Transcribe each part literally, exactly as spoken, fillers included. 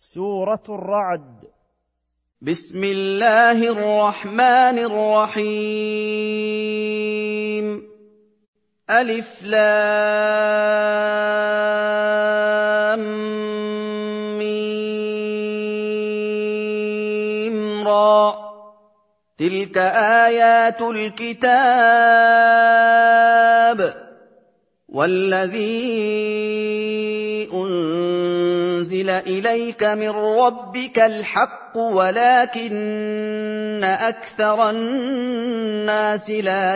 سورة الرعد. بسم الله الرحمن الرحيم. ألف لام ميم را. تلك آيات الكتاب والذي أنزل إليك من ربك الحق ولكن أكثر الناس لا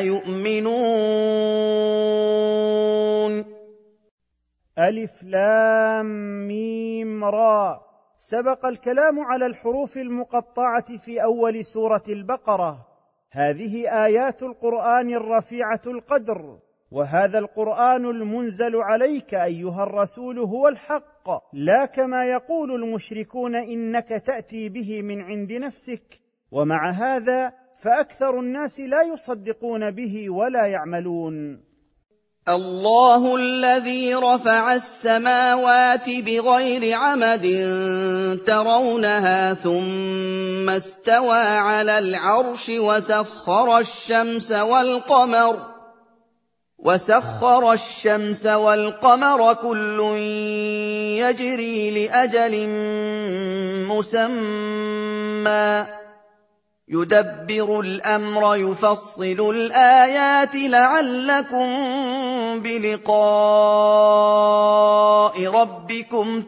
يؤمنون. ألف لام ميم را. سبق الكلام على الحروف المقطعة في أول سورة البقرة. هذه آيات القرآن الرفيعة القدر، وهذا القرآن المنزل عليك أيها الرسول هو الحق، لا كما يقول المشركون إنك تأتي به من عند نفسك. ومع هذا فأكثر الناس لا يصدقون به ولا يعملون. الله الذي رفع السماوات بغير عمد ترونها ثم استوى على العرش وسخر الشمس والقمر وسخر الشمس والقمر كل يجري لأجل مسمى يدبر الأمر يفصل الآيات لعلكم بلقاء ربكم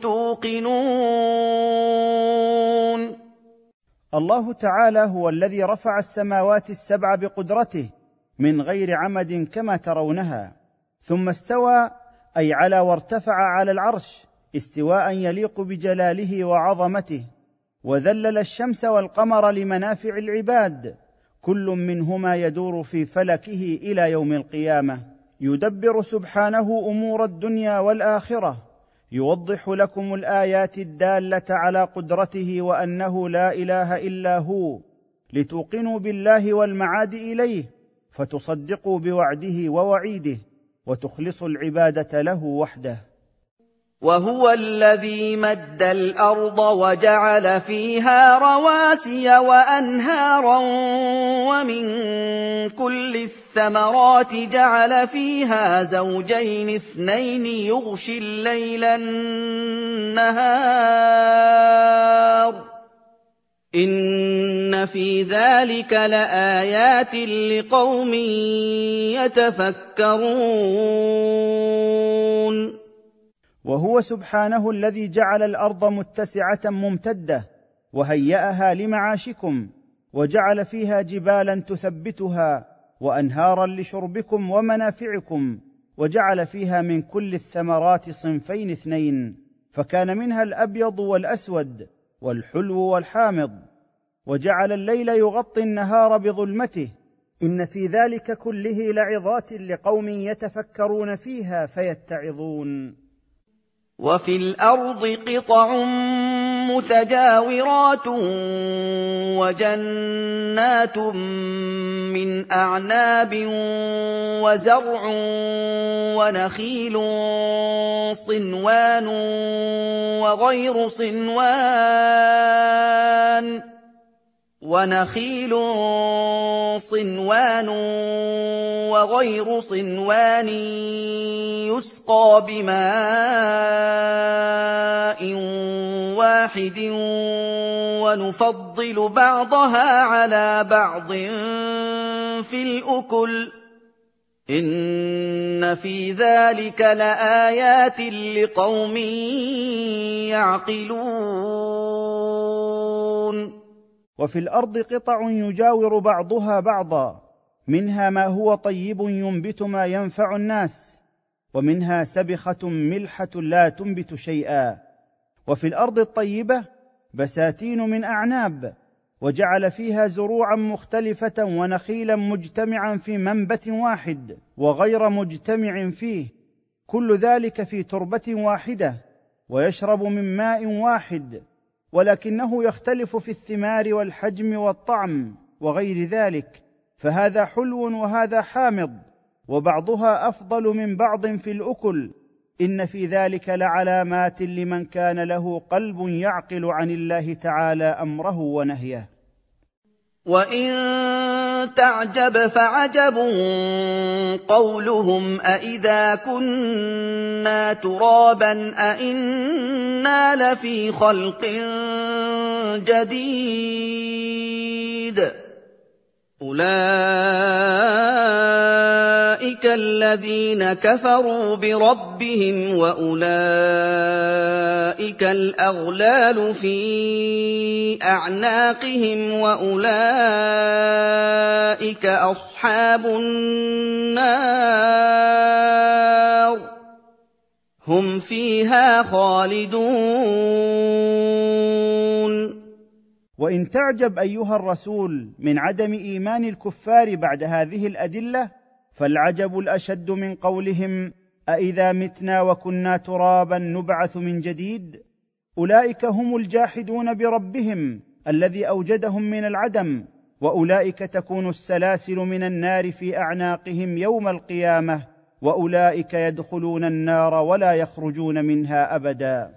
توقنون. الله تعالى هو الذي رفع السماوات السبع بقدرته من غير عمد كما ترونها، ثم استوى أي على وارتفع على العرش استواء يليق بجلاله وعظمته، وذلل الشمس والقمر لمنافع العباد، كل منهما يدور في فلكه إلى يوم القيامة، يدبر سبحانه أمور الدنيا والآخرة، يوضح لكم الآيات الدالة على قدرته وأنه لا إله إلا هو، لتوقنوا بالله والمعاد إليه، فتصدقوا بوعده ووعيده، وتخلصوا العبادة له وحده. وهو الذي مد الأرض وجعل فيها رواسي وأنهارا ومن كل الثمرات جعل فيها زوجين اثنين يغشي الليل النهار إن في ذلك لآيات لقوم يتفكرون. وهو سبحانه الذي جعل الأرض متسعة ممتدة وهيأها لمعاشكم، وجعل فيها جبالا تثبتها وأنهارا لشربكم ومنافعكم، وجعل فيها من كل الثمرات صنفين اثنين، فكان منها الأبيض والأسود والحلو والحامض، وجعل الليل يغطي النهار بظلمته، إن في ذلك كله لعظات لقوم يتفكرون فيها فيتعظون. وفي الأرض قطع متجاورات وجنات من أعناب وزرع ونخيل صنوان وغير صنوان ونخيل صنوان وغير صنوان يسقى بماء واحد ونفضل بعضها على بعض في الأكل إن في ذلك لآيات لقوم يعقلون. وفي الأرض قطع يجاور بعضها بعضا، منها ما هو طيب ينبت ما ينفع الناس، ومنها سبخة ملحة لا تنبت شيئا. وفي الأرض الطيبة بساتين من أعناب، وجعل فيها زروعا مختلفة ونخيلا مجتمعا في منبت واحد وغير مجتمع فيه، كل ذلك في تربة واحدة، ويشرب من ماء واحد، ولكنه يختلف في الثمار والحجم والطعم وغير ذلك، فهذا حلو وهذا حامض، وبعضها أفضل من بعض في الأكل، إن في ذلك لعلامات لمن كان له قلب يعقل عن الله تعالى أمره ونهيه. وإن تعجب فعجب قولهم أإذا كنا ترابا أإنا لفي خلق جديد أولئك الذين كفروا بربهم وأولئك الأغلال في أعناقهم وأولئك أصحاب النار هم فيها خالدون. وإن تعجب أيها الرسول من عدم إيمان الكفار بعد هذه الأدلة، فالعجب الأشد من قولهم أإذا متنا وكنا ترابا نبعث من جديد. أولئك هم الجاحدون بربهم الذي أوجدهم من العدم، وأولئك تكون السلاسل من النار في أعناقهم يوم القيامة، وأولئك يدخلون النار ولا يخرجون منها أبدا.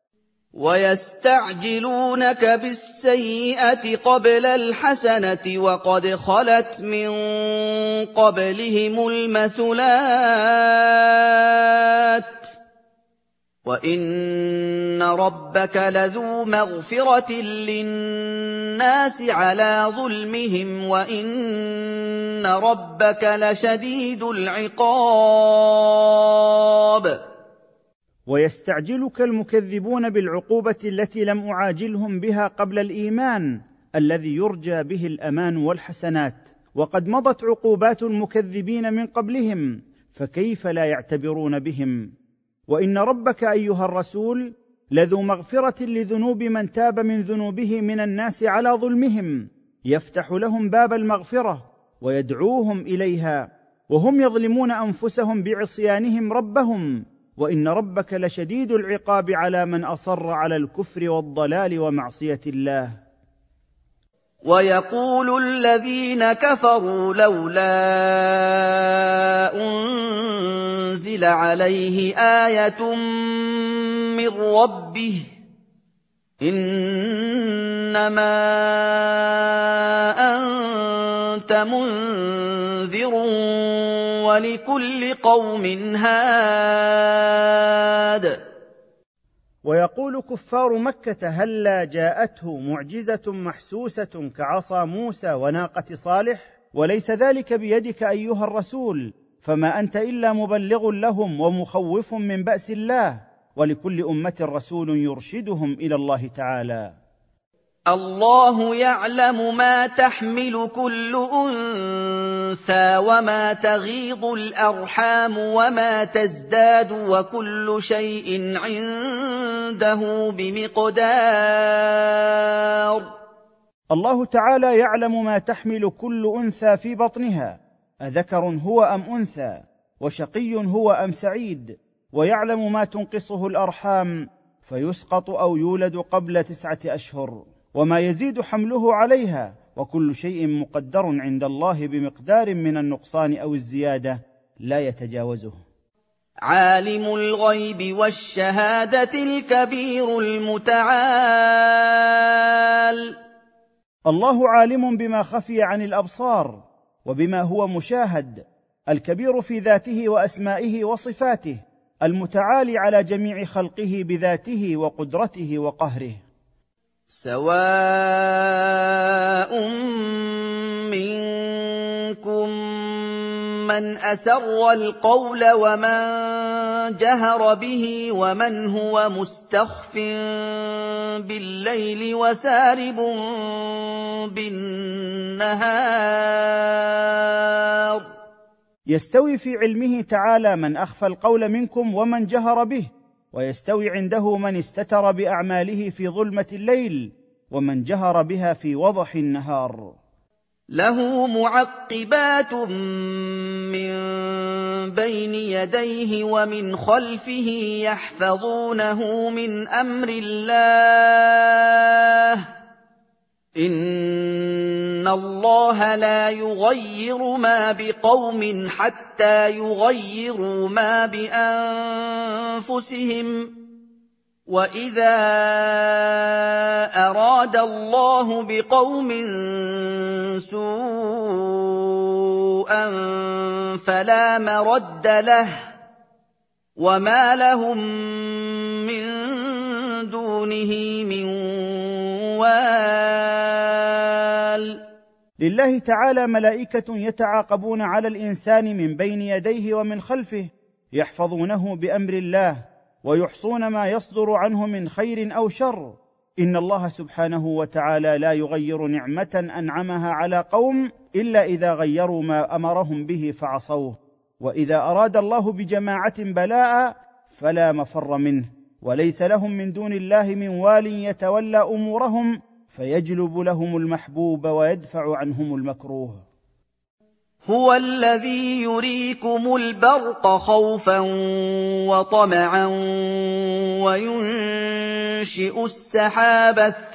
ويستعجلونك بالسيئة قبل الحسنة وقد خلت من قبلهم المثلات وإن ربك لذو مغفرة للناس على ظلمهم وإن ربك لشديد العقاب. ويستعجلك المكذبون بالعقوبة التي لم أعاجلهم بها قبل الإيمان الذي يرجى به الأمان والحسنات، وقد مضت عقوبات المكذبين من قبلهم، فكيف لا يعتبرون بهم؟ وإن ربك أيها الرسول لذو مغفرة لذنوب من تاب من ذنوبه من الناس على ظلمهم، يفتح لهم باب المغفرة ويدعوهم إليها، وهم يظلمون أنفسهم بعصيانهم ربهم، وإن ربك لشديد العقاب على من أصر على الكفر والضلال ومعصية الله. ويقول الذين كفروا لولا أنزل عليه آية من ربه إنما أنت منذر ولكل قوم هاد. ويقول كفار مكة هلا جاءته معجزة محسوسة كعصا موسى وناقة صالح؟ وليس ذلك بيدك أيها الرسول، فما أنت إلا مبلغ لهم ومخوف من بأس الله، ولكل أمة رسول يرشدهم إلى الله تعالى. الله يعلم ما تحمل كل أنثى وما تغيض الأرحام وما تزداد وكل شيء عنده بمقدار. الله تعالى يعلم ما تحمل كل أنثى في بطنها، أذكر هو أم أنثى، وشقي هو أم سعيد، ويعلم ما تنقصه الأرحام فيسقط أو يولد قبل تسعة أشهر، وما يزيد حمله عليها، وكل شيء مقدر عند الله بمقدار من النقصان أو الزيادة لا يتجاوزه. عالم الغيب والشهادة الكبير المتعال. الله عالم بما خفي عن الأبصار وبما هو مشاهد، الكبير في ذاته وأسمائه وصفاته، المتعالي على جميع خلقه بذاته وقدرته وقهره. سواء منكم من أسر القول ومن جهر به ومن هو مستخف بالليل وسارب بالنهار. يستوي في علمه تعالى من أخفى القول منكم ومن جهر به، ويستوي عنده من استتر بأعماله في ظلمة الليل ومن جهر بها في وضح النهار. له معقبات من بين يديه ومن خلفه يحفظونه من أمر الله إن إِنَّ اللَّهَ لَا يُغَيِّرُ مَا بِقَوْمٍ حَتَّىٰ يُغَيِّرُوا مَا بِأَنفُسِهِمْ ۗ وَإِذَا أَرَادَ اللَّهُ بِقَوْمٍ سُوءًا فَلَا مَرَدَّ لَهُ ۚ وَمَا لَهُم مِّن دُونِهِ مِن وَالٍ. لله تعالى ملائكة يتعاقبون على الإنسان من بين يديه ومن خلفه، يحفظونه بأمر الله ويحصون ما يصدر عنه من خير أو شر. إن الله سبحانه وتعالى لا يغير نعمة أنعمها على قوم إلا إذا غيروا ما أمرهم به فعصوه، وإذا أراد الله بجماعة بلاء فلا مفر منه، وليس لهم من دون الله من وال يتولى أمورهم فيجلب لهم المحبوب ويدفع عنهم المكروه. هُوَ الَّذِي يُرِيكُمُ الْبَرْقَ خَوْفًا وَطَمَعًا وَيُنشِئُ السَّحَابَ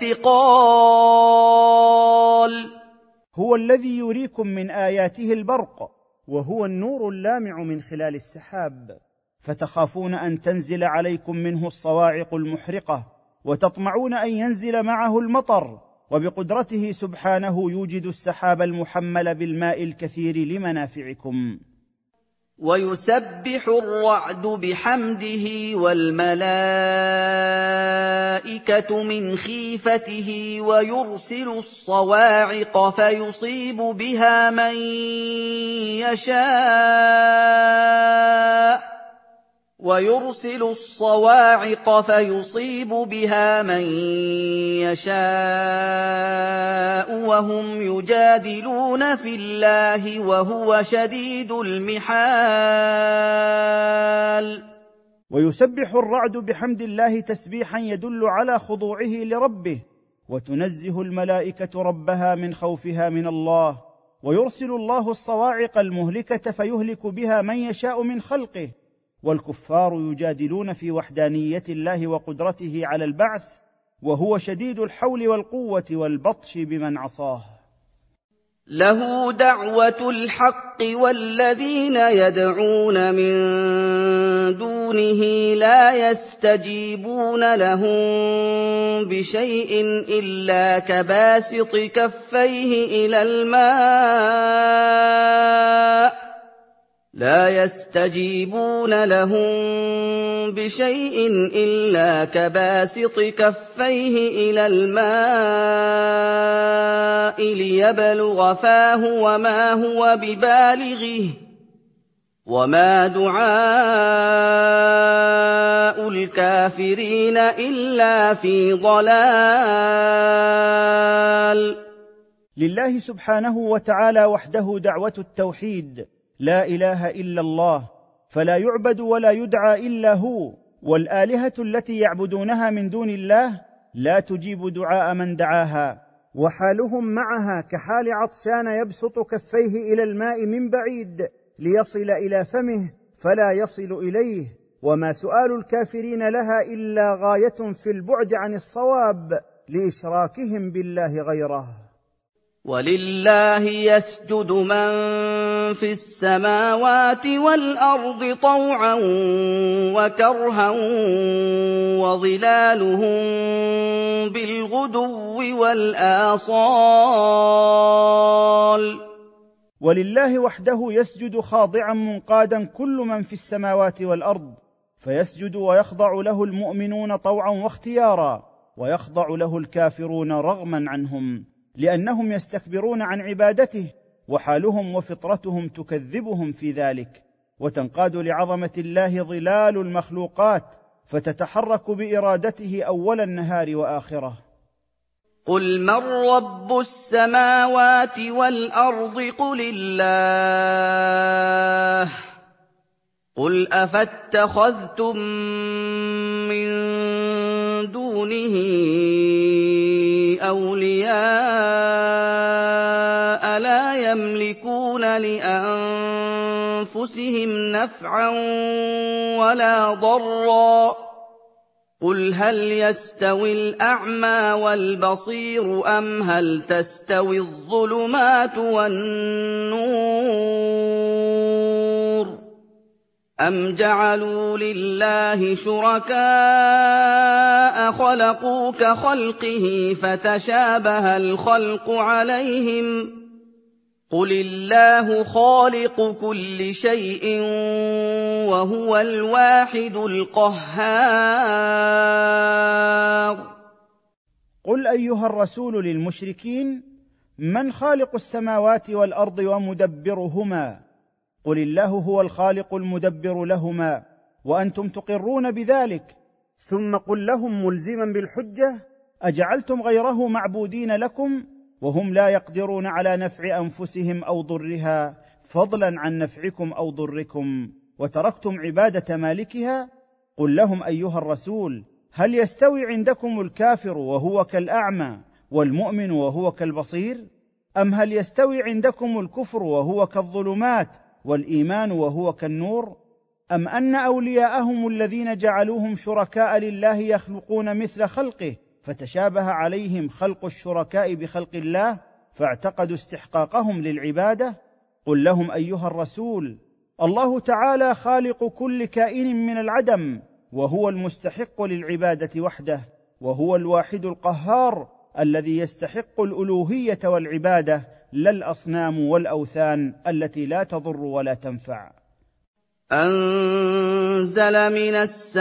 الثِّقَالَ. هو الذي يريكم من آياته البرق، وهو النور اللامع من خلال السحاب، فتخافون أن تنزل عليكم منه الصواعق المحرقة، وتطمعون أن ينزل معه المطر، وبقدرته سبحانه يوجد السحاب المحمل بالماء الكثير لمنافعكم. ويسبح الرعد بحمده والملائكة من خيفته ويرسل الصواعق فيصيب بها من يشاء ويرسل الصواعق فيصيب بها من يشاء وهم يجادلون في الله وهو شديد المحال. ويسبح الرعد بحمد الله تسبيحا يدل على خضوعه لربه، وتنزه الملائكة ربها من خوفها من الله، ويرسل الله الصواعق المهلكة فيهلك بها من يشاء من خلقه. والكفار يجادلون في وحدانية الله وقدرته على البعث، وهو شديد الحول والقوة والبطش بمن عصاه. له دعوة الحق والذين يدعون من دونه لا يستجيبون لهم بشيء إلا كباسط كفيه إلى الماء لا يستجيبون لهم بشيء إلا كباسط كفيه إلى الماء ليبلغ فاه وما هو ببالغه وما دعاء الكافرين إلا في ضلال. لله سبحانه وتعالى وحده دعوة التوحيد، لا إله إلا الله، فلا يعبد ولا يدعى إلا هو، والآلهة التي يعبدونها من دون الله لا تجيب دعاء من دعاها، وحالهم معها كحال عطشان يبسط كفيه إلى الماء من بعيد ليصل إلى فمه فلا يصل إليه، وما سؤال الكافرين لها إلا غاية في البعد عن الصواب لإشراكهم بالله غيره. ولله يسجد من في السماوات والأرض طوعا وكرها وظلالهم بالغدو والآصال. ولله وحده يسجد خاضعا منقادا كل من في السماوات والأرض، فيسجد ويخضع له المؤمنون طوعا واختيارا، ويخضع له الكافرون رغما عنهم، لأنهم يستكبرون عن عبادته، وحالهم وفطرتهم تكذبهم في ذلك، وتنقاد لعظمة الله ظلال المخلوقات، فتتحرك بإرادته أول النهار وآخره. قل من رب السماوات والأرض قل الله قل أفاتخذتم من دونه أولياء لا يملكون لأنفسهم نفعا ولا ضرا قُلْ هَلْ يَسْتَوِي الْأَعْمَىٰ وَالْبَصِيرُ أَمْ هَلْ تَسْتَوِي الظُّلُمَاتُ وَالنُّورُ أَمْ جَعَلُوا لِلَّهِ شُرَكَاءَ خَلَقُوا كَخَلْقِهِ فَتَشَابَهَ الْخَلْقُ عَلَيْهِمْ ۚ قُلِ اللَّهُ خَالِقُ كُلِّ شَيْءٍ وَهُوَ الْوَاحِدُ الْقَهَّارُ. قل أيها الرسول للمشركين: من خالق السماوات والأرض ومدبرهما؟ قل الله هو الخالق المدبر لهما وأنتم تقرون بذلك. ثم قل لهم ملزما بالحجة: أجعلتم غيره معبودين لكم وهم لا يقدرون على نفع أنفسهم أو ضرها فضلا عن نفعكم أو ضركم، وتركتم عبادة مالكها؟ قل لهم أيها الرسول: هل يستوي عندكم الكافر وهو كالأعمى والمؤمن وهو كالبصير؟ أم هل يستوي عندكم الكفر وهو كالظلمات والإيمان وهو كالنور؟ أم أن أولياءهم الذين جعلوهم شركاء لله يخلقون مثل خلقه فتشابه عليهم خلق الشركاء بخلق الله فاعتقدوا استحقاقهم للعبادة؟ قل لهم أيها الرسول: الله تعالى خالق كل كائن من العدم وهو المستحق للعبادة وحده، وهو الواحد القهار الذي يستحق الألوهية والعبادة، لا الأصنام والأوثان التي لا تضر ولا تنفع. أَنزَلَ مِنَ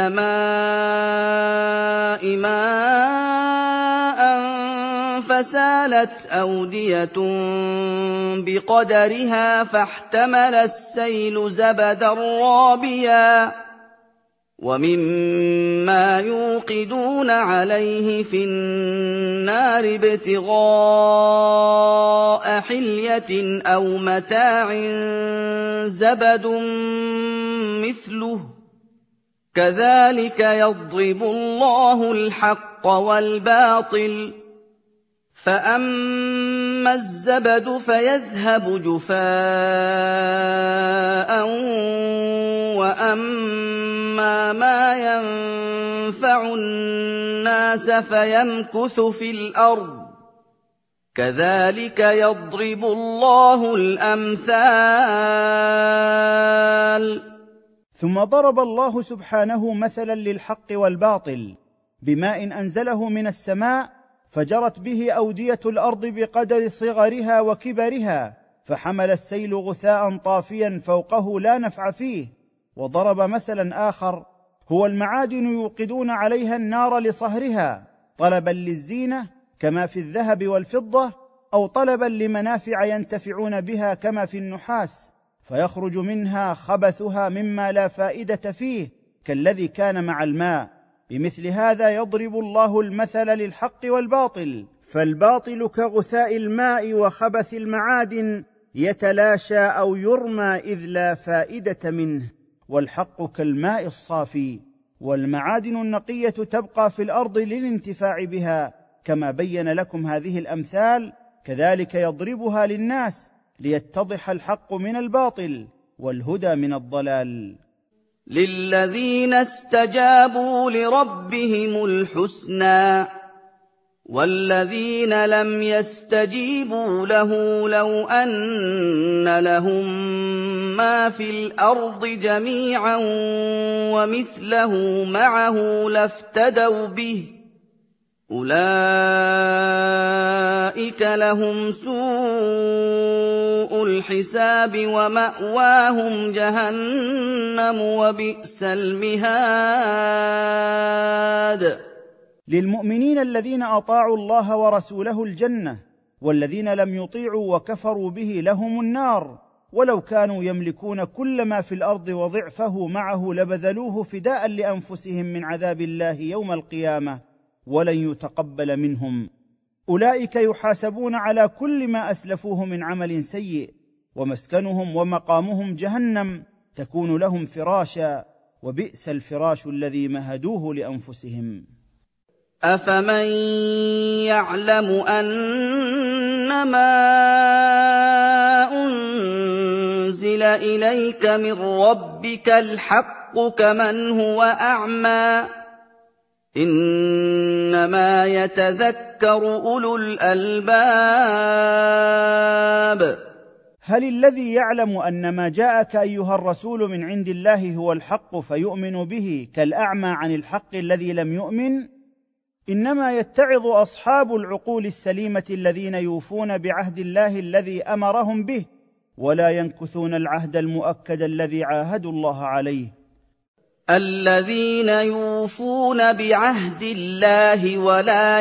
السَّمَاءِ مَاءً فَسَالَتْ أَوْدِيَةٌ بِقَدَرِهَا فَاحْتَمَلَ السَّيْلُ زَبَدًا رَّابِيًا وَمِمَّا يُوقِدُونَ عَلَيْهِ فِي النَّارِ ابْتِغَاءَ حِلْيَةٍ أَوْ مَتَاعٍ زَبَدٌ مِّثْلُهُ ۚ كَذَٰلِكَ يَضْرِبُ اللَّهُ الْحَقَّ وَالْبَاطِلَ ۚ فَأَمَّا الزَّبَدُ فَيَذْهَبُ جُفَاءً وَأَمَّا مَا يَنفَعُ النَّاسَ فَيَمْكُثُ فِي الْأَرْضِ ۚ كَذَٰلِكَ يَضْرِبُ اللَّهُ الْأَمْثَالَ. ثم ضرب الله سبحانه مثلا للحق والباطل بماء أنزله من السماء فجرت به أودية الأرض بقدر صغرها وكبرها، فحمل السيل غثاء طافيا فوقه لا نفع فيه. وضرب مثلا آخر هو المعادن يوقدون عليها النار لصهرها طلبا للزينة كما في الذهب والفضة، أو طلبا لمنافع ينتفعون بها كما في النحاس، فيخرج منها خبثها مما لا فائدة فيه كالذي كان مع الماء. بمثل هذا يضرب الله المثل للحق والباطل، فالباطل كغثاء الماء وخبث المعادن يتلاشى أو يرمى إذ لا فائدة منه، والحق كالماء الصافي، والمعادن النقية تبقى في الأرض للانتفاع بها. كما بين لكم هذه الأمثال كذلك يضربها للناس ليتضح الحق من الباطل والهدى من الضلال. لِلَّذِينَ اسْتَجَابُوا لِرَبِّهِمُ الْحُسْنَىٰ ۚ وَالَّذِينَ لَمْ يَسْتَجِيبُوا لَهُ لَوْ أَنَّ لَهُم مَّا فِي الْأَرْضِ جَمِيعًا وَمِثْلَهُ مَعَهُ لَافْتَدَوْا بِهِ ۚ أُولَٰئِكَ لَهُمْ سُوءُ الْحِسَابِ وَمَأْوَاهُمْ جَهَنَّمُ وَبِئْسَ الْمِهَادُ. للمؤمنين الذين أطاعوا الله ورسوله الجنة، والذين لم يطيعوا وكفروا به لهم النار، ولو كانوا يملكون كل ما في الأرض وضعفه معه لبذلوه فداء لأنفسهم من عذاب الله يوم القيامة ولن يتقبل منهم. أولئك يحاسبون على كل ما أسلفوه من عمل سيء، ومسكنهم ومقامهم جهنم تكون لهم فراشا، وبئس الفراش الذي مهدوه لأنفسهم. أَفَمَن يَعْلَمُ أَنَّمَا أُنزِلَ إِلَيْكَ مِن رَّبِّكَ الْحَقُّ كَمَنْ هُوَ أَعْمَىٰ ۚ إِنَّمَا يَتَذَكَّرُ أُولُو الْأَلْبَابِ. هل الذي يعلم أن ما جاءك أيها الرسول من عند الله هو الحق فيؤمن به كالأعمى عن الحق الذي لم يؤمن؟ إنما يتعظ أصحاب العقول السليمة الذين يوفون بعهد الله الذي أمرهم به، ولا ينكثون العهد المؤكد الذي عاهدوا الله عليه. الذين يوفون بعهد الله ولا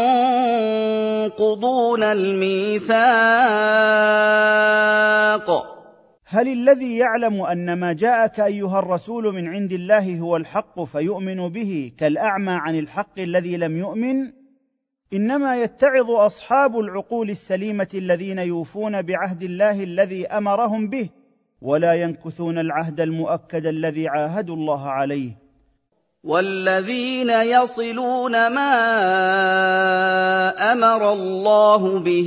ينقضون الميثاق. هل الذي يعلم أن ما جاءك أيها الرسول من عند الله هو الحق فيؤمن به كالأعمى عن الحق الذي لم يؤمن؟ إنما يتعظ أصحاب العقول السليمة الذين يوفون بعهد الله الذي أمرهم به، ولا ينكثون العهد المؤكد الذي عاهدوا الله عليه. والذين يصلون ما أمر الله به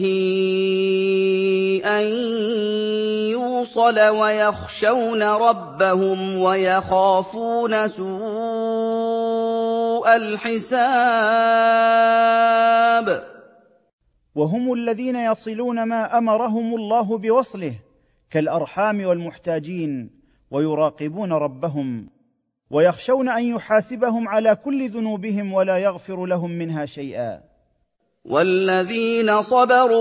أن يوصل ويخشون ربهم ويخافون سوء الحساب. وهم الذين يصلون ما أمرهم الله بوصله كالأرحام والمحتاجين، ويراقبون ربهم ويخشون أن يحاسبهم على كل ذنوبهم ولا يغفر لهم منها شيئا. والذين صبروا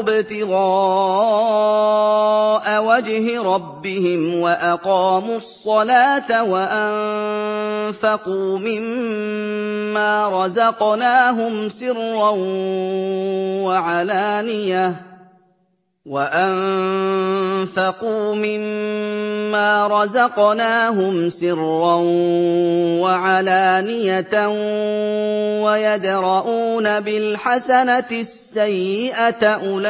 ابتغاء وجه ربهم وأقاموا الصلاة وأنفقوا مما رزقناهم سرا وعلانية وَأَنفَقُوا مِمَّا رَزَقْنَاهُمْ سِرًّا وَعَلَانِيَةً وَيَدْرَءُونَ بِالْحَسَنَةِ السَّيِّئَةَ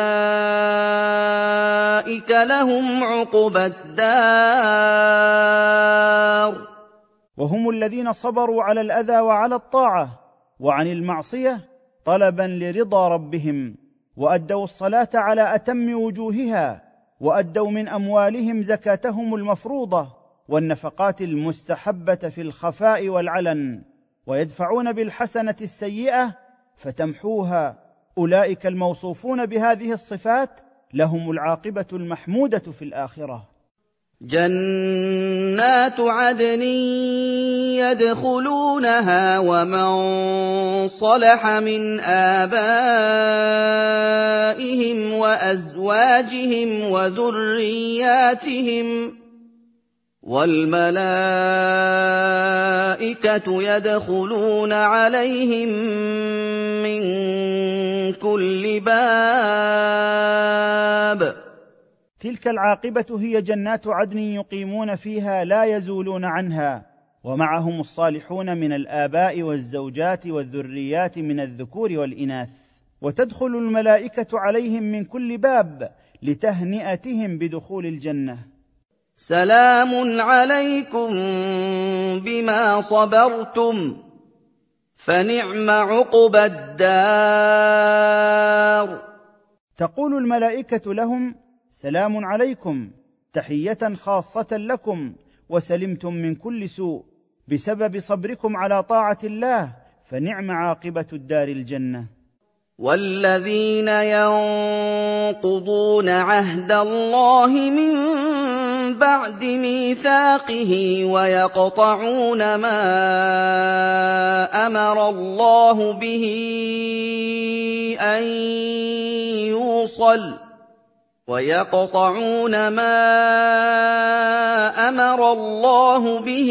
أُولَٰئِكَ لَهُمْ عُقْبَى الدَّارِ. وهم الذين صبروا على الأذى وعلى الطاعة وعن المعصية طلبا لرضا ربهم، وأدوا الصلاة على أتم وجوهها، وأدوا من أموالهم زكاتهم المفروضة والنفقات المستحبة في الخفاء والعلن، ويدفعون بالحسنة السيئة فتمحوها. أولئك الموصوفون بهذه الصفات لهم العاقبة المحمودة في الآخرة. جنات عدن يدخلونها ومن صلح من آبائهم وأزواجهم وذرياتهم، والملائكة يدخلون عليهم من كل باب. تلك العاقبة هي جنات عدن يقيمون فيها لا يزولون عنها، ومعهم الصالحون من الآباء والزوجات والذريات من الذكور والإناث، وتدخل الملائكة عليهم من كل باب لتهنئتهم بدخول الجنة. سلام عليكم بما صبرتم فنعم عقبى الدار. تقول الملائكة لهم: سلام عليكم، تحية خاصة لكم، وسلمتم من كل سوء بسبب صبركم على طاعة الله، فنعم عاقبة الدار الجنة. والذين ينقضون عهد الله من بعد ميثاقه ويقطعون ما أمر الله به أن يوصل ويقطعون ما أمر الله به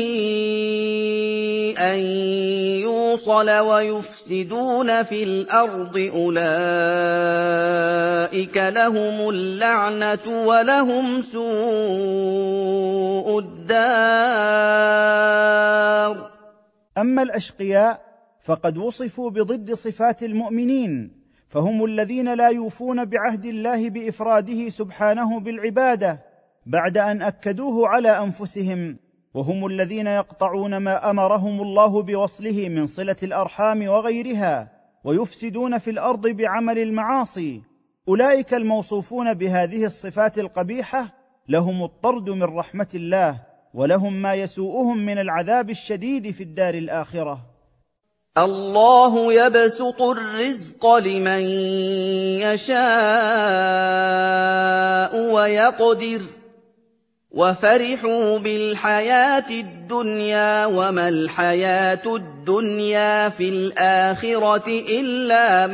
أن يوصل ويفسدون في الأرض، أولئك لهم اللعنة ولهم سوء الدار. أما الأشقياء فقد وصفوا بضد صفات المؤمنين، فهم الذين لا يوفون بعهد الله بإفراده سبحانه بالعبادة بعد أن أكدوه على أنفسهم، وهم الذين يقطعون ما أمرهم الله بوصله من صلة الأرحام وغيرها، ويفسدون في الأرض بعمل المعاصي. أولئك الموصوفون بهذه الصفات القبيحة لهم الطرد من رحمة الله، ولهم ما يسوءهم من العذاب الشديد في الدار الآخرة. الله يبسط الرزق لمن يشاء ويقدر وفرحوا بالحياة الدنيا وما الحياة الدنيا في الآخرة إلا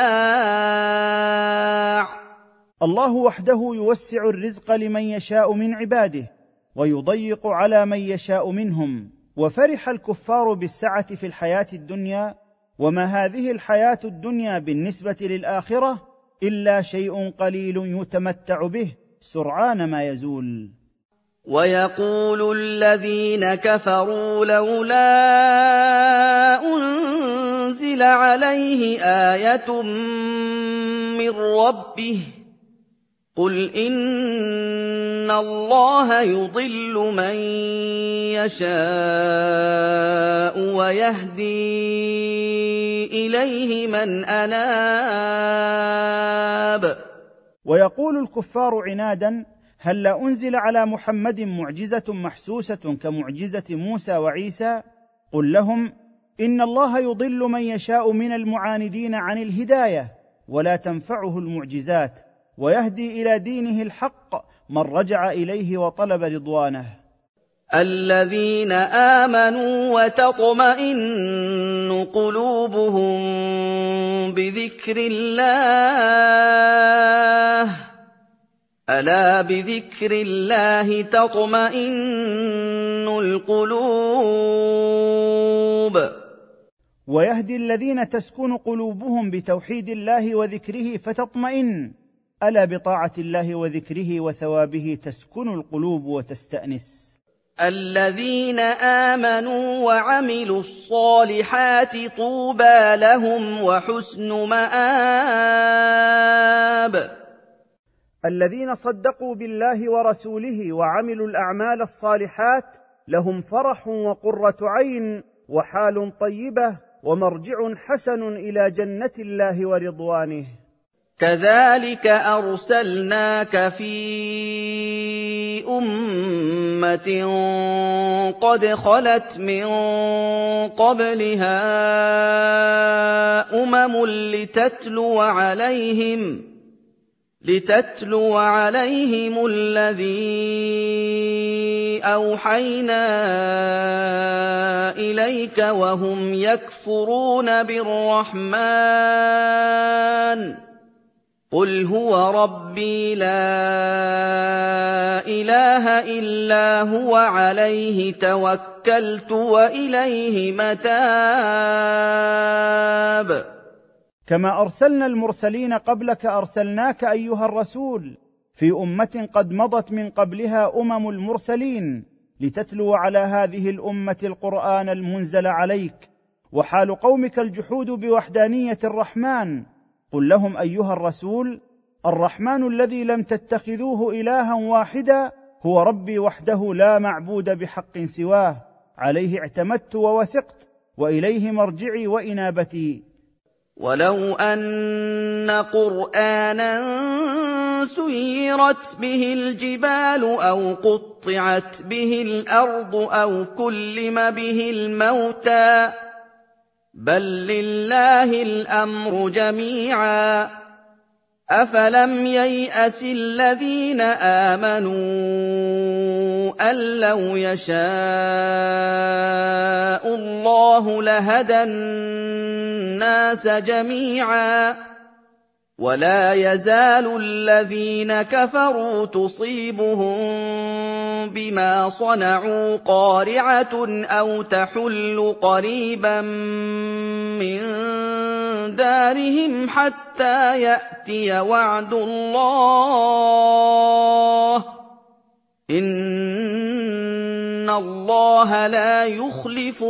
متاع. الله وحده يوسع الرزق لمن يشاء من عباده ويضيق على من يشاء منهم، وفرح الكفار بالسعة في الحياة الدنيا، وما هذه الحياة الدنيا بالنسبة للآخرة إلا شيء قليل يتمتع به سرعان ما يزول. ويقول الذين كفروا لولا أنزل عليه آية من ربه قل إن الله يضل من يشاء ويهدي إليه من أناب. ويقول الكفار عنادا هل لا أنزل على محمد معجزة محسوسة كمعجزة موسى وعيسى؟ قل لهم إن الله يضل من يشاء من المعاندين عن الهداية ولا تنفعه المعجزات، ويهدي إلى دينه الحق من رجع إليه وطلب رضوانه. الذين آمنوا وتطمئن قلوبهم بذكر الله ألا بذكر الله تطمئن القلوب. ويهدي الذين تسكن قلوبهم بتوحيد الله وذكره فتطمئن، ألا بطاعة الله وذكره وثوابه تسكن القلوب وتستأنس. الذين آمنوا وعملوا الصالحات طوبى لهم وحسن مآب. الذين صدقوا بالله ورسوله وعملوا الأعمال الصالحات لهم فرح وقرة عين وحال طيبة ومرجع حسن إلى جنة الله ورضوانه. كذلك أرسلناك في أمة قد خلت من قبلها أمم لتتلو عليهم لتتلو عليهم الذي أوحينا إليك وهم يكفرون بالرحمن قل هو ربي لا إله إلا هو عليه توكلت وإليه متاب. كما أرسلنا المرسلين قبلك أرسلناك أيها الرسول في أمة قد مضت من قبلها أمم المرسلين لتتلو على هذه الأمة القرآن المنزل عليك، وحال قومك الجحود بوحدانية الرحمن. قل لهم أيها الرسول الرحمن الذي لم تتخذوه إلها واحدا هو ربي وحده لا معبود بحق سواه، عليه اعتمدت ووثقت وإليه مرجعي وإنابتي. ولو أن قرآنا سيرت به الجبال أو قطعت به الأرض أو كلم به الموتى بل لله الأمر جميعا أفلم ييأس الذين آمنوا أن لو يشاء الله لهدى الناس جميعا ولا يزال الذين كفروا تصيبهم بما صنعوا قارعة أو تحل قريبا من دارهم حتى يأتي وعد الله إن الله لا يخلف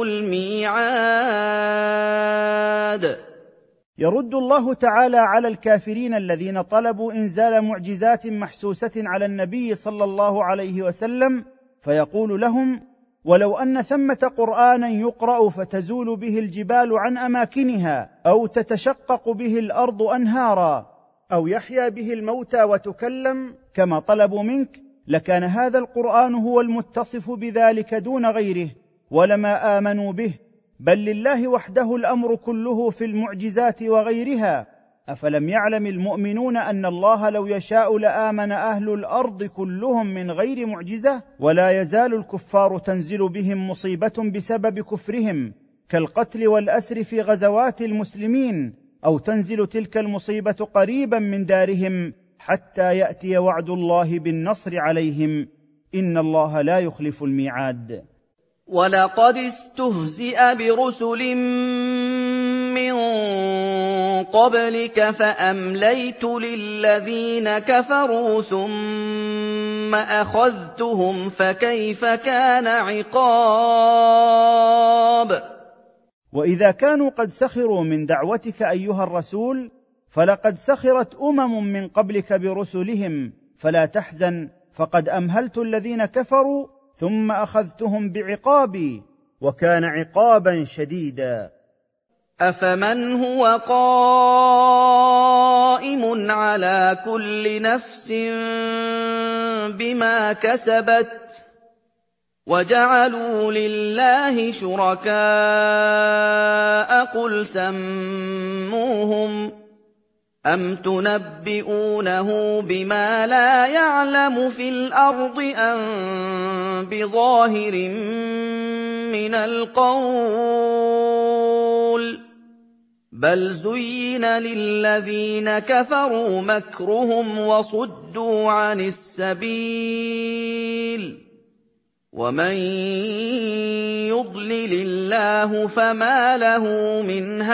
الميعاد. يرد الله تعالى على الكافرين الذين طلبوا إنزال معجزات محسوسة على النبي صلى الله عليه وسلم فيقول لهم ولو أن ثمة قرآنا يقرأ فتزول به الجبال عن أماكنها أو تتشقق به الأرض أنهارا أو يحيا به الموتى وتكلم كما طلبوا منك لكان هذا القرآن هو المتصف بذلك دون غيره ولما آمنوا به، بل لله وحده الامر كله في المعجزات وغيرها. افلم يعلم المؤمنون ان الله لو يشاء لامن اهل الارض كلهم من غير معجزه؟ ولا يزال الكفار تنزل بهم مصيبه بسبب كفرهم كالقتل والاسر في غزوات المسلمين، او تنزل تلك المصيبه قريبا من دارهم حتى ياتي وعد الله بالنصر عليهم، ان الله لا يخلف الميعاد. ولقد استهزئ برسل من قبلك فأمليت للذين كفروا ثم أخذتهم فكيف كان عقاب. وإذا كانوا قد سخروا من دعوتك أيها الرسول فلقد سخرت أمم من قبلك برسلهم، فلا تحزن، فقد أمهلت الذين كفروا ثم أخذتهم بعقابي، وكان عقابا شديدا. أفمن هو قائم على كل نفس بما كسبت وجعلوا لله شركاء قل سموهم أم تنبئونه بما لا يعلم في الأرض أم بظاهر من القول بل زين للذين كفروا مكرهم وصدوا عن السبيل ومن يضلل الله فما له من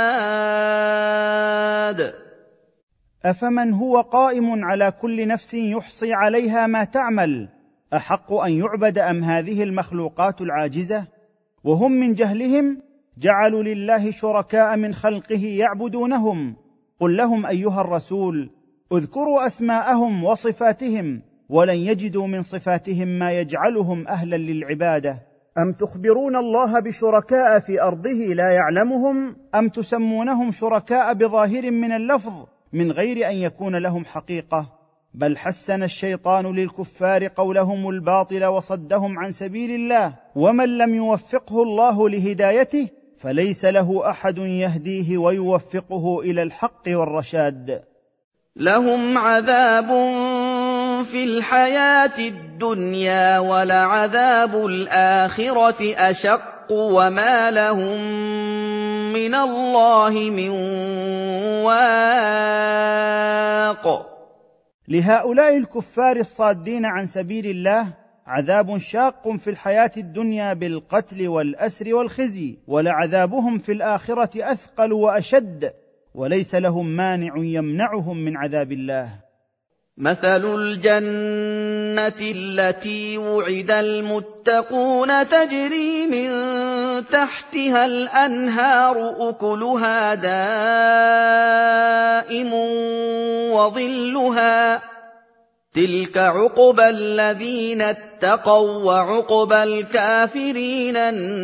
هاد. أفمن هو قائم على كل نفس يحصي عليها ما تعمل أحق أن يعبد أم هذه المخلوقات العاجزة؟ وهم من جهلهم جعلوا لله شركاء من خلقه يعبدونهم. قل لهم أيها الرسول اذكروا أسماءهم وصفاتهم ولن يجدوا من صفاتهم ما يجعلهم أهلا للعبادة. أم تخبرون الله بشركاء في أرضه لا يعلمهم أم تسمونهم شركاء بظاهر من اللفظ من غير أن يكون لهم حقيقة؟ بل حسن الشيطان للكفار قولهم الباطل وصدهم عن سبيل الله، ومن لم يوفقه الله لهدايته فليس له أحد يهديه ويوفقه إلى الحق والرشاد. لهم عذاب في الحياة الدنيا ولعذاب الآخرة أشق وما لهم من الله من واق. لهؤلاء الكفار الصادين عن سبيل الله عذاب شاق في الحياة الدنيا بالقتل والأسر والخزي، ولعذابهم في الآخرة أثقل وأشد، وليس لهم مانع يمنعهم من عذاب الله. مثل الجنة التي وعد المتقون تجري من تحتها الأنهار أكلها دائم وظلها تلك عقبى الذين اتقوا وعقبى الكافرين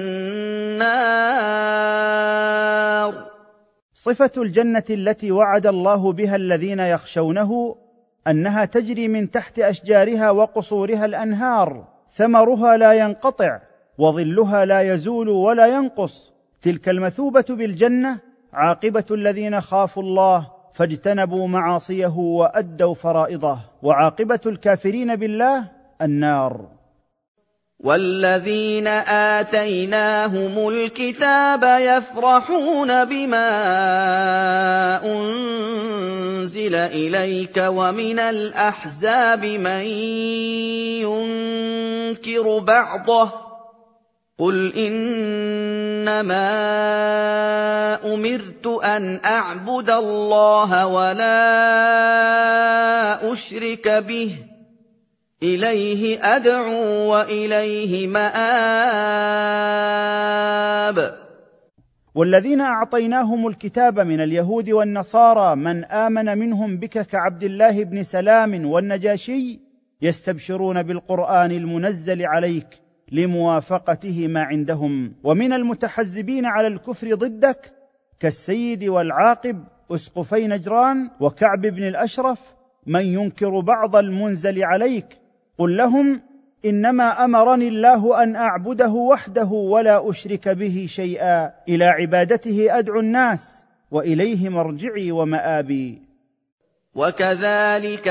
النار. صفة الجنة التي وعد الله بها الذين يخشونه أنها تجري من تحت أشجارها وقصورها الأنهار، ثمرها لا ينقطع وظلها لا يزول ولا ينقص. تلك المثوبة بالجنة عاقبة الذين خافوا الله فاجتنبوا معاصيه وأدوا فرائضه، وعاقبة الكافرين بالله النار. والذين آتيناهم الكتاب يفرحون بما أنزل إليك ومن الأحزاب من ينكر بعضه قل إنما أمرت أن أعبد الله ولا أشرك به إليه أدعو وإليه مآب. والذين أعطيناهم الكتاب من اليهود والنصارى من آمن منهم بك كعبد الله بن سلام والنجاشي يستبشرون بالقرآن المنزل عليك لموافقته ما عندهم، ومن المتحزبين على الكفر ضدك كالسيد والعاقب أسقفي نجران وكعب بن الأشرف من ينكر بعض المنزل عليك. قل لهم انما امرني الله ان اعبده وحده ولا اشرك به شيئا، الى عبادته ادعو الناس واليه مرجعي ومآبي. وكذلك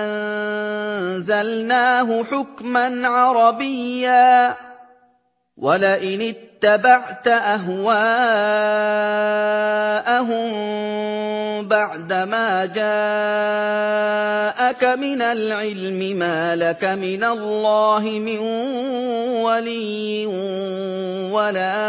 أنزلناه حكما عربيا ولئن اتبعت أهواءهم بعدما جاءك من العلم ما لك من الله من ولي ولا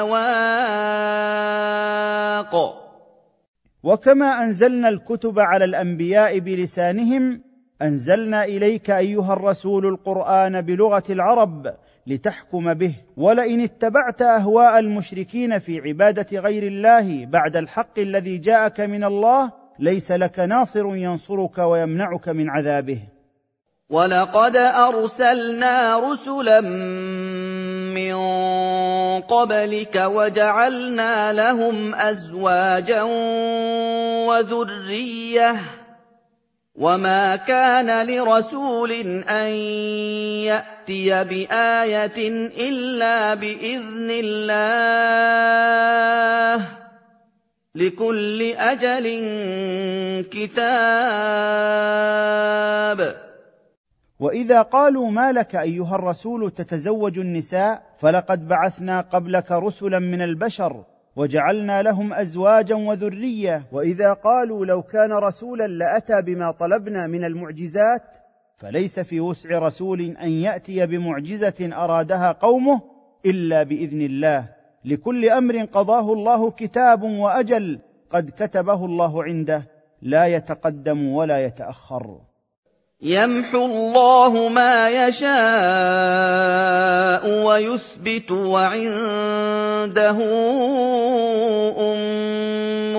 واق. وكما أنزلنا الكتب على الأنبياء بلسانهم، أنزلنا إليك أيها الرسول القرآن بلغة العرب لتحكم به. ولئن اتبعت أهواء المشركين في عبادة غير الله بعد الحق الذي جاءك من الله، ليس لك ناصر ينصرك ويمنعك من عذابه. ولقد أرسلنا رسلا من قبلك وجعلنا لهم أزواجا وذرية، وما كان لرسول أن يأتي بآية إلا بإذن الله، لكل أجل كتاب. وإذا قالوا ما لك أيها الرسول تتزوج النساء، فلقد بعثنا قبلك رسلا من البشر وجعلنا لهم أزواجا وذرية. وإذا قالوا لو كان رسولا لأتى بما طلبنا من المعجزات، فليس في وسع رسول أن يأتي بمعجزة أرادها قومه إلا بإذن الله، لكل أمر قضاه الله كتاب وأجل قد كتبه الله عنده، لا يتقدم ولا يتأخر. يمحو الله ما يشاء ويثبت وعنده أم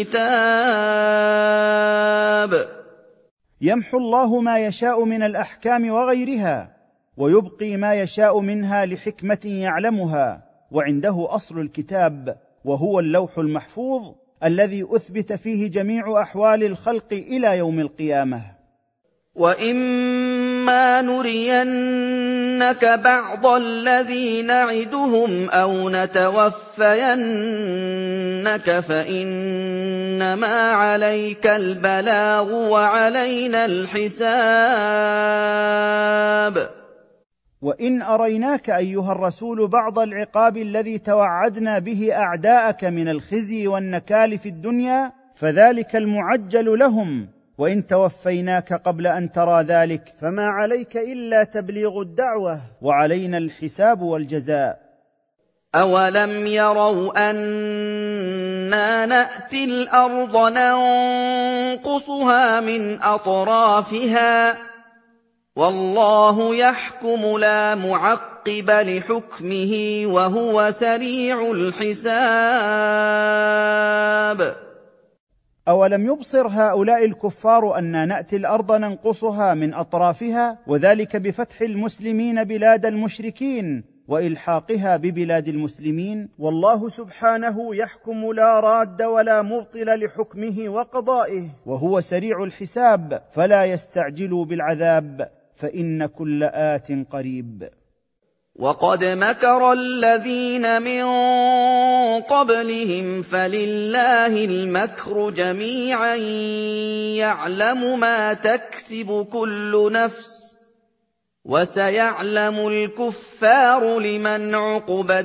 الكتاب. يمحو الله ما يشاء من الأحكام وغيرها، ويبقي ما يشاء منها لحكمة يعلمها، وعنده أصل الكتاب وهو اللوح المحفوظ الذي أثبت فيه جميع أحوال الخلق إلى يوم القيامة. وَإِمَّا نُرِيَنَّكَ بَعْضَ الَّذِي نَعِدُهُمْ أَوْ نَتَوَفَّيَنَّكَ فَإِنَّمَا عَلَيْكَ الْبَلَاغُ وَعَلَيْنَا الْحِسَابُ. وإن أريناك أيها الرسول بعض العقاب الذي توعدنا به أعداءك من الخزي والنكال في الدنيا، فذلك المعجل لهم، وإن توفيناك قبل أن ترى ذلك فما عليك إلا تبليغ الدعوة، وعلينا الحساب والجزاء. أَوَلَمْ يَرَوْا أَنَّا نَأْتِي الْأَرْضَ نَنقُصُهَا مِنْ أَطْرَافِهَا، وَاللَّهُ يَحْكُمُ لَا مُعَقِّبَ لِحُكْمِهِ وَهُوَ سَرِيعُ الْحِسَابِ. أولم يبصر هؤلاء الكفار أننا نأتي الأرض ننقصها من أطرافها، وذلك بفتح المسلمين بلاد المشركين وإلحاقها ببلاد المسلمين؟ والله سبحانه يحكم لا راد ولا مبطل لحكمه وقضائه، وهو سريع الحساب، فلا يستعجلوا بالعذاب، فإن كل آت قريب. وَقَدْ مَكَرَ الَّذِينَ مِن قَبْلِهِمْ فَلِلَّهِ الْمَكْرُ جَمِيعًا يَعْلَمُ مَا تَكْسِبُ كُلُّ نَفْسٍ ۗ وَسَيَعْلَمُ الْكُفَّارُ لِمَنْ عُقْبَى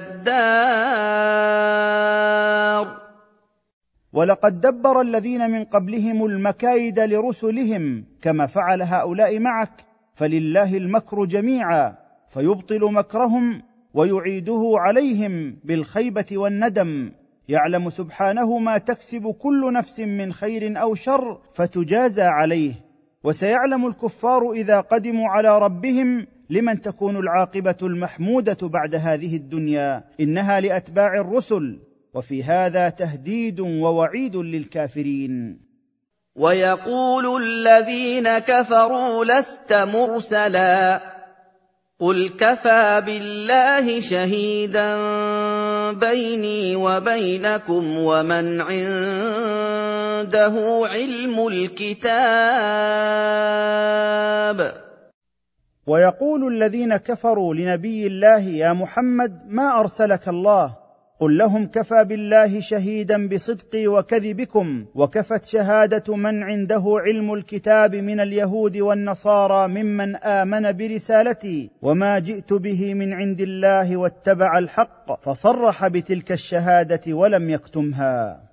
الدَّارِ. ولقد دبر الذين من قبلهم المكايد لرسلهم كما فعل هؤلاء معك، فلله المكر جميعا، فيبطل مكرهم ويعيده عليهم بالخيبة والندم. يعلم سبحانه ما تكسب كل نفس من خير أو شر فتجازى عليه. وسيعلم الكفار إذا قدموا على ربهم لمن تكون العاقبة المحمودة بعد هذه الدنيا، إنها لأتباع الرسل، وفي هذا تهديد ووعيد للكافرين. ويقول الذين كفروا لست مرسلا، قل كفى بالله شهيدا بيني وبينكم ومن عنده علم الكتاب. ويقول الذين كفروا لنبي الله: يا محمد ما ارسلك الله. قل لهم: كفى بالله شهيدا بصدقي وكذبكم، وكفت شهاده من عنده علم الكتاب من اليهود والنصارى ممن امن برسالتي وما جئت به من عند الله واتبع الحق، فصرح بتلك الشهاده ولم يكتمها.